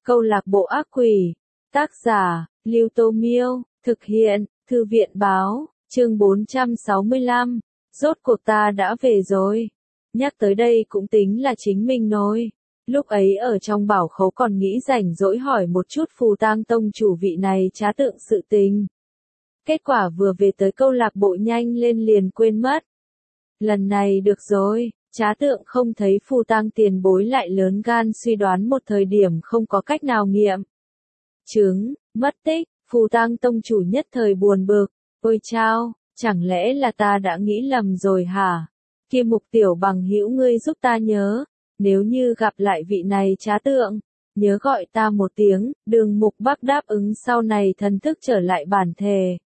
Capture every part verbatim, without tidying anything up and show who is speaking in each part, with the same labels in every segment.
Speaker 1: Câu lạc bộ ác quỷ. Tác giả, Lưu Tô Miêu. Thực hiện, Thư viện báo. Chương bốn trăm sáu mươi lăm. Rốt cuộc ta đã về rồi. Nhắc tới đây cũng tính là chính mình nói. Lúc ấy ở trong bảo khấu còn nghĩ rảnh rỗi hỏi một chút Phù Tang tông chủ vị này trá tượng sự tình. Kết quả vừa về tới câu lạc bộ nhanh lên liền quên mất. Lần này được rồi, trá tượng không thấy Phù Tang tiền bối lại lớn gan suy đoán một thời điểm không có cách nào nghiệm. Chứng, mất tích, Phù Tang tông chủ nhất thời buồn bực. Ôi chao, chẳng lẽ là ta đã nghĩ lầm rồi hả? Kia Mục tiểu bằng hữu ngươi giúp ta nhớ. Nếu như gặp lại vị này trá tượng, nhớ gọi ta một tiếng. Đường Mục Bắc đáp ứng sau này thần thức trở lại bản thể.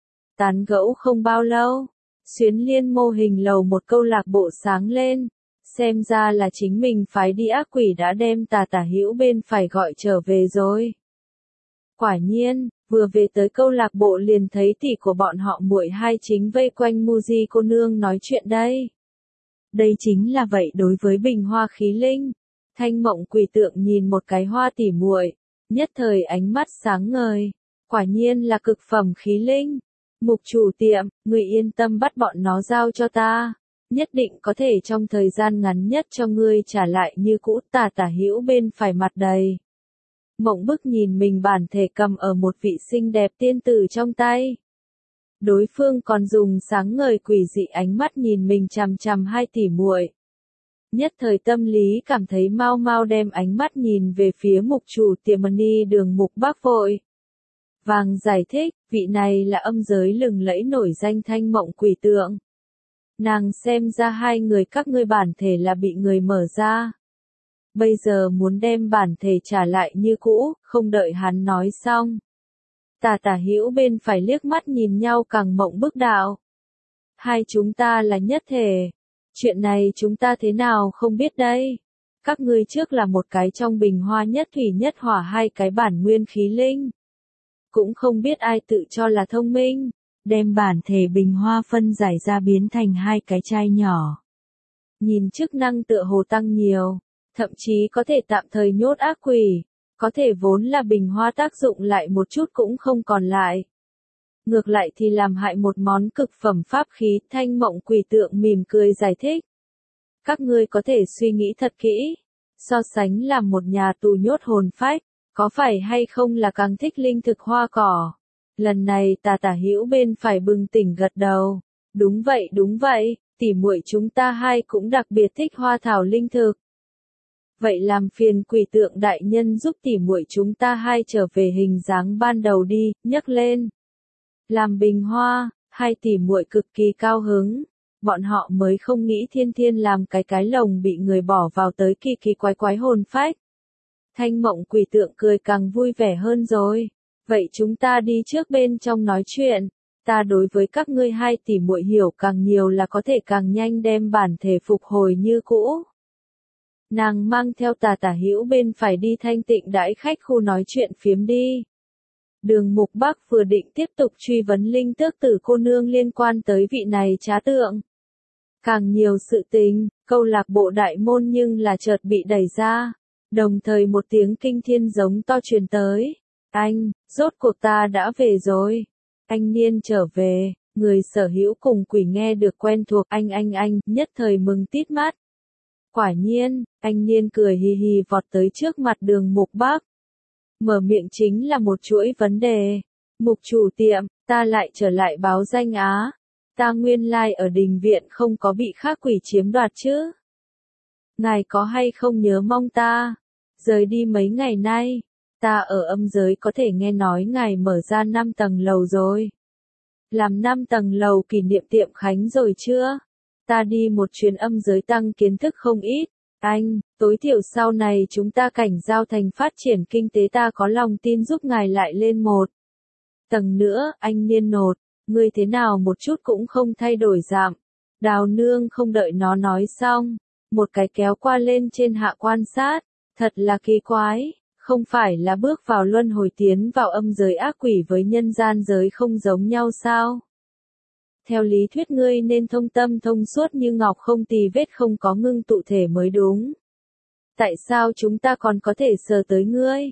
Speaker 1: Tán gẫu không bao lâu, Xuyến Liên mô hình lầu một câu lạc bộ sáng lên. Xem ra là chính mình phái đi ác quỷ đã đem tà tả hữu bên phải gọi trở về rồi. Quả nhiên, vừa về tới câu lạc bộ liền thấy tỷ của bọn họ muội hai chính vây quanh Muji cô nương nói chuyện đây. Đây chính là vậy đối với bình hoa khí linh. Thanh Mộng Quỷ Tượng nhìn một cái hoa tỉ muội, nhất thời ánh mắt sáng ngời. Quả nhiên là cực phẩm khí linh. Mục chủ tiệm, người yên tâm bắt bọn nó giao cho ta. Nhất định có thể trong thời gian ngắn nhất cho ngươi trả lại như cũ. Tà tả hữu bên phải mặt đầy. Mộng Bức nhìn mình bản thể cầm ở một vị xinh đẹp tiên tử trong tay. Đối phương còn dùng sáng ngời quỷ dị ánh mắt nhìn mình chằm chằm hai tỷ muội. Nhất thời tâm lý cảm thấy mau mau đem ánh mắt nhìn về phía mục chủ tiệm Ni Đường Mục Bắc vội. Vàng giải thích, vị này là âm giới lừng lẫy nổi danh Thanh Mộng Quỷ Tượng. Nàng xem ra hai người các ngươi bản thể là bị người mở ra. Bây giờ muốn đem bản thể trả lại như cũ, không đợi hắn nói xong. Tà tả hữu bên phải liếc mắt nhìn nhau càng Mộng Bức đạo. Hai chúng ta là nhất thể. Chuyện này chúng ta thế nào không biết đây. Các ngươi trước là một cái trong bình hoa nhất thủy nhất hỏa hai cái bản nguyên khí linh. Cũng không biết ai tự cho là thông minh. Đem bản thể bình hoa phân giải ra biến thành hai cái chai nhỏ. Nhìn chức năng tựa hồ tăng nhiều. Thậm chí có thể tạm thời nhốt ác quỷ. Có thể vốn là bình hoa tác dụng lại một chút cũng không còn lại. Ngược lại thì làm hại một món cực phẩm pháp khí. Thanh Mộng Quỷ Tượng mỉm cười giải thích. Các ngươi có thể suy nghĩ thật kỹ. So sánh làm một nhà tù nhốt hồn phách. Có phải hay không là càng thích linh thực hoa cỏ. Lần này tà tả hữu bên phải bừng tỉnh gật đầu. Đúng vậy đúng vậy. Tỉ muội chúng ta hai cũng đặc biệt thích hoa thảo linh thực. Vậy làm phiền Quỷ Tượng đại nhân giúp tỉ muội chúng ta hai trở về hình dáng ban đầu đi, nhấc lên. Làm bình hoa, hai tỉ muội cực kỳ cao hứng. Bọn họ mới không nghĩ thiên thiên làm cái cái lồng bị người bỏ vào tới kỳ kỳ quái quái hồn phách. Thanh Mộng Quỷ Tượng cười càng vui vẻ hơn rồi. Vậy chúng ta đi trước bên trong nói chuyện. Ta đối với các ngươi hai tỉ muội hiểu càng nhiều là có thể càng nhanh đem bản thể phục hồi như cũ. Nàng mang theo tà tả hữu bên phải đi thanh tịnh đãi khách khu nói chuyện phiếm đi. Đường Mục Bắc vừa định tiếp tục truy vấn linh tước tử cô nương liên quan tới vị này trá tượng. Càng nhiều sự tình, câu lạc bộ đại môn nhưng là chợt bị đẩy ra. Đồng thời một tiếng kinh thiên giống to truyền tới. Anh, rốt cuộc ta đã về rồi. Anh Niên trở về, người sở hữu cùng quỷ nghe được quen thuộc anh anh anh, nhất thời mừng tít mắt. Quả nhiên, anh Niên cười hì hì vọt tới trước mặt Đường Mục Bắc. Mở miệng chính là một chuỗi vấn đề. Mục chủ tiệm, ta lại trở lại báo danh á. Ta nguyên lai like ở đình viện không có bị khác quỷ chiếm đoạt chứ. Ngài có hay không nhớ mong ta? Rời đi mấy ngày nay, ta ở âm giới có thể nghe nói ngài mở ra năm tầng lầu rồi. Làm năm tầng lầu kỷ niệm tiệm khánh rồi chưa? Ta đi một chuyến âm giới tăng kiến thức không ít. Anh, tối thiểu sau này chúng ta cảnh giao thành phát triển kinh tế ta có lòng tin giúp ngài lại lên một tầng nữa. Anh Niên nột, ngươi thế nào một chút cũng không thay đổi dạng. Đào Nương không đợi nó nói xong, một cái kéo qua lên trên hạ quan sát. Thật là kỳ quái, không phải là bước vào luân hồi tiến vào âm giới ác quỷ với nhân gian giới không giống nhau sao? Theo lý thuyết ngươi nên thông tâm thông suốt như ngọc không tì vết không có ngưng tụ thể mới đúng. Tại sao chúng ta còn có thể sờ tới ngươi?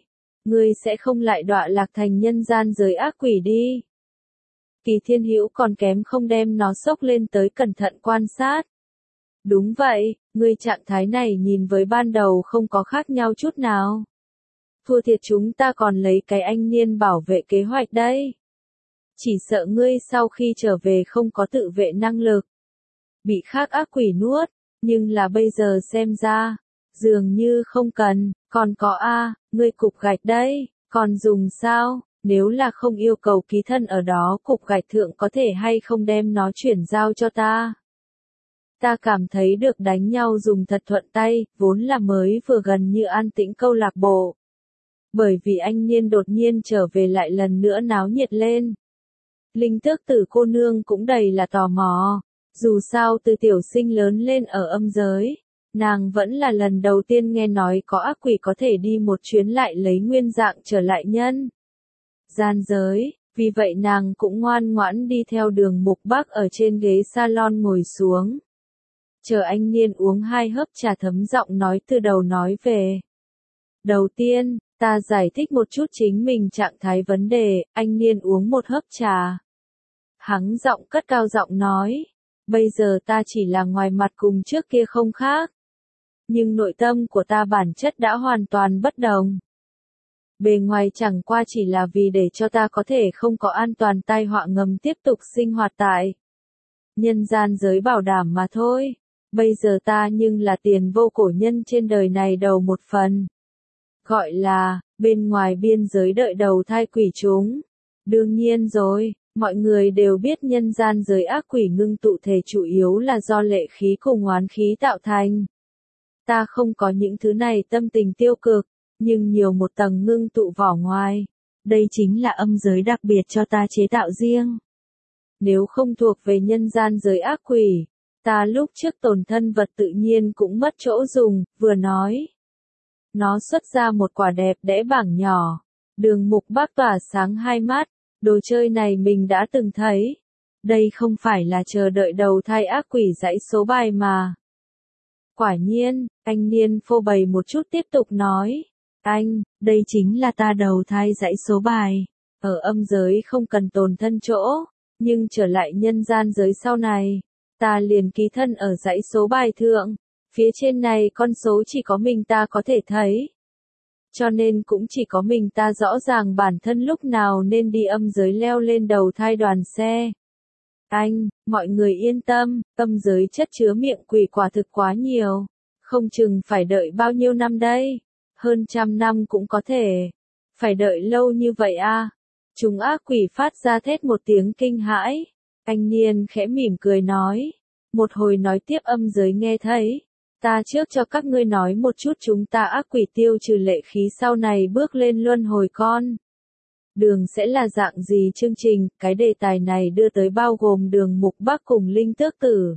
Speaker 1: ngươi sẽ không lại đọa lạc thành nhân gian giới ác quỷ đi. Kỳ Thiên Hữu còn kém không đem nó xốc lên tới cẩn thận quan sát. Đúng vậy, ngươi trạng thái này nhìn với ban đầu không có khác nhau chút nào. Thua thiệt chúng ta còn lấy cái anh niên bảo vệ kế hoạch đây. Chỉ sợ ngươi sau khi trở về không có tự vệ năng lực. Bị khác ác quỷ nuốt, nhưng là bây giờ xem ra, dường như không cần, còn có a, ngươi cục gạch đấy, còn dùng sao, nếu là không yêu cầu ký thân ở đó cục gạch thượng có thể hay không đem nó chuyển giao cho ta. Ta cảm thấy được đánh nhau dùng thật thuận tay, vốn là mới vừa gần như an tĩnh câu lạc bộ. Bởi vì anh niên đột nhiên trở về lại lần nữa náo nhiệt lên. Linh Tước Tử cô nương cũng đầy là tò mò, dù sao từ tiểu sinh lớn lên ở âm giới, nàng vẫn là lần đầu tiên nghe nói có ác quỷ có thể đi một chuyến lại lấy nguyên dạng trở lại nhân gian giới, vì vậy nàng cũng ngoan ngoãn đi theo Đường Mục Bắc ở trên ghế salon ngồi xuống. Chờ anh niên uống hai hớp trà thấm giọng nói từ đầu nói về. Đầu tiên, ta giải thích một chút chính mình trạng thái vấn đề, anh niên uống một hớp trà. Hắn giọng cất cao giọng nói, bây giờ ta chỉ là ngoài mặt cùng trước kia không khác. Nhưng nội tâm của ta bản chất đã hoàn toàn bất đồng. Bề ngoài chẳng qua chỉ là vì để cho ta có thể không có an toàn tai họa ngầm tiếp tục sinh hoạt tại nhân gian giới bảo đảm mà thôi. Bây giờ ta nhưng là tiền vô cổ nhân trên đời này đầu một phần. Gọi là, bên ngoài biên giới đợi đầu thai quỷ chúng. Đương nhiên rồi, mọi người đều biết nhân gian giới ác quỷ ngưng tụ thể chủ yếu là do lệ khí cùng oán khí tạo thành. Ta không có những thứ này tâm tình tiêu cực, nhưng nhiều một tầng ngưng tụ vỏ ngoài. Đây chính là âm giới đặc biệt cho ta chế tạo riêng. Nếu không thuộc về nhân gian giới ác quỷ, ta lúc trước tổn thân vật tự nhiên cũng mất chỗ dùng, vừa nói. Nó xuất ra một quả đẹp đẽ bảng nhỏ. Đường Mục Bắc tỏa sáng hai mắt, đồ chơi này mình đã từng thấy. Đây không phải là chờ đợi đầu thai ác quỷ dãy số bài mà. Quả nhiên, anh niên phô bày một chút tiếp tục nói. Anh, đây chính là ta đầu thai dãy số bài. Ở âm giới không cần tồn thân chỗ, nhưng trở lại nhân gian giới sau này, ta liền ký thân ở dãy số bài thượng. Phía trên này con số chỉ có mình ta có thể thấy. Cho nên cũng chỉ có mình ta rõ ràng bản thân lúc nào nên đi âm giới leo lên đầu thai đoàn xe. Anh, mọi người yên tâm, âm giới chất chứa miệng quỷ quả thực quá nhiều. Không chừng phải đợi bao nhiêu năm đây. Hơn trăm năm cũng có thể. Phải đợi lâu như vậy à? Chúng ác quỷ phát ra thét một tiếng kinh hãi. Anh niên khẽ mỉm cười nói. Một hồi nói tiếp âm giới nghe thấy. Ta trước cho các ngươi nói một chút chúng ta ác quỷ tiêu trừ lệ khí sau này bước lên luân hồi con. Đường sẽ là dạng gì chương trình, cái đề tài này đưa tới bao gồm Đường Mục Bắc cùng Linh Tước Tử.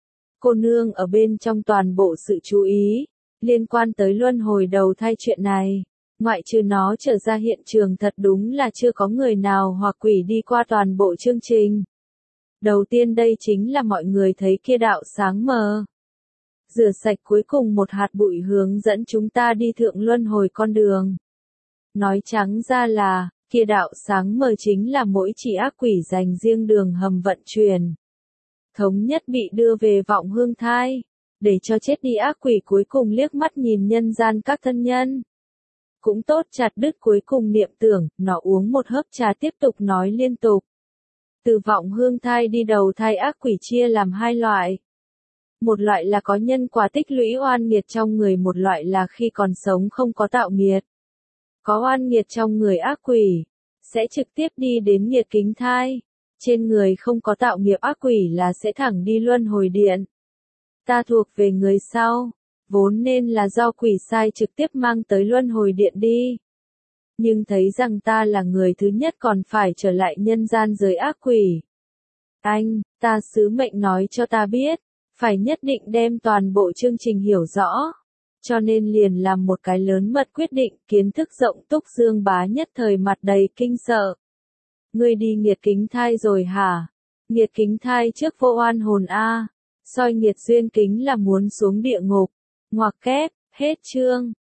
Speaker 1: Cô nương ở bên trong toàn bộ sự chú ý, liên quan tới luân hồi đầu thai chuyện này. Ngoại trừ nó trở ra hiện trường thật đúng là chưa có người nào hoặc quỷ đi qua toàn bộ chương trình. Đầu tiên đây chính là mọi người thấy kia đạo sáng mờ. Rửa sạch cuối cùng một hạt bụi hướng dẫn chúng ta đi thượng luân hồi con đường. Nói trắng ra là, kia đạo sáng mờ chính là mỗi chỉ ác quỷ dành riêng đường hầm vận chuyển. Thống nhất bị đưa về vọng hương thai, để cho chết đi ác quỷ cuối cùng liếc mắt nhìn nhân gian các thân nhân. Cũng tốt chặt đứt cuối cùng niệm tưởng, nó uống một hớp trà tiếp tục nói liên tục. Từ vọng hương thai đi đầu thai ác quỷ chia làm hai loại. Một loại là có nhân quả tích lũy oan nghiệt trong người, một loại là khi còn sống không có tạo nghiệt. Có oan nghiệt trong người ác quỷ, sẽ trực tiếp đi đến nghiệt kính thai. Trên người không có tạo nghiệp ác quỷ là sẽ thẳng đi luân hồi điện. Ta thuộc về người sau, vốn nên là do quỷ sai trực tiếp mang tới luân hồi điện đi. Nhưng thấy rằng ta là người thứ nhất còn phải trở lại nhân gian giới ác quỷ. Anh, ta sứ mệnh nói cho ta biết. Phải nhất định đem toàn bộ chương trình hiểu rõ. Cho nên liền làm một cái lớn mật quyết định, kiến thức rộng túc dương bá nhất thời mặt đầy kinh sợ. Ngươi đi nghiệt kính thai rồi hả? Nghiệt kính thai trước vô oan hồn a. Soi nghiệt duyên kính là muốn xuống địa ngục. Ngoặc kép, hết chương.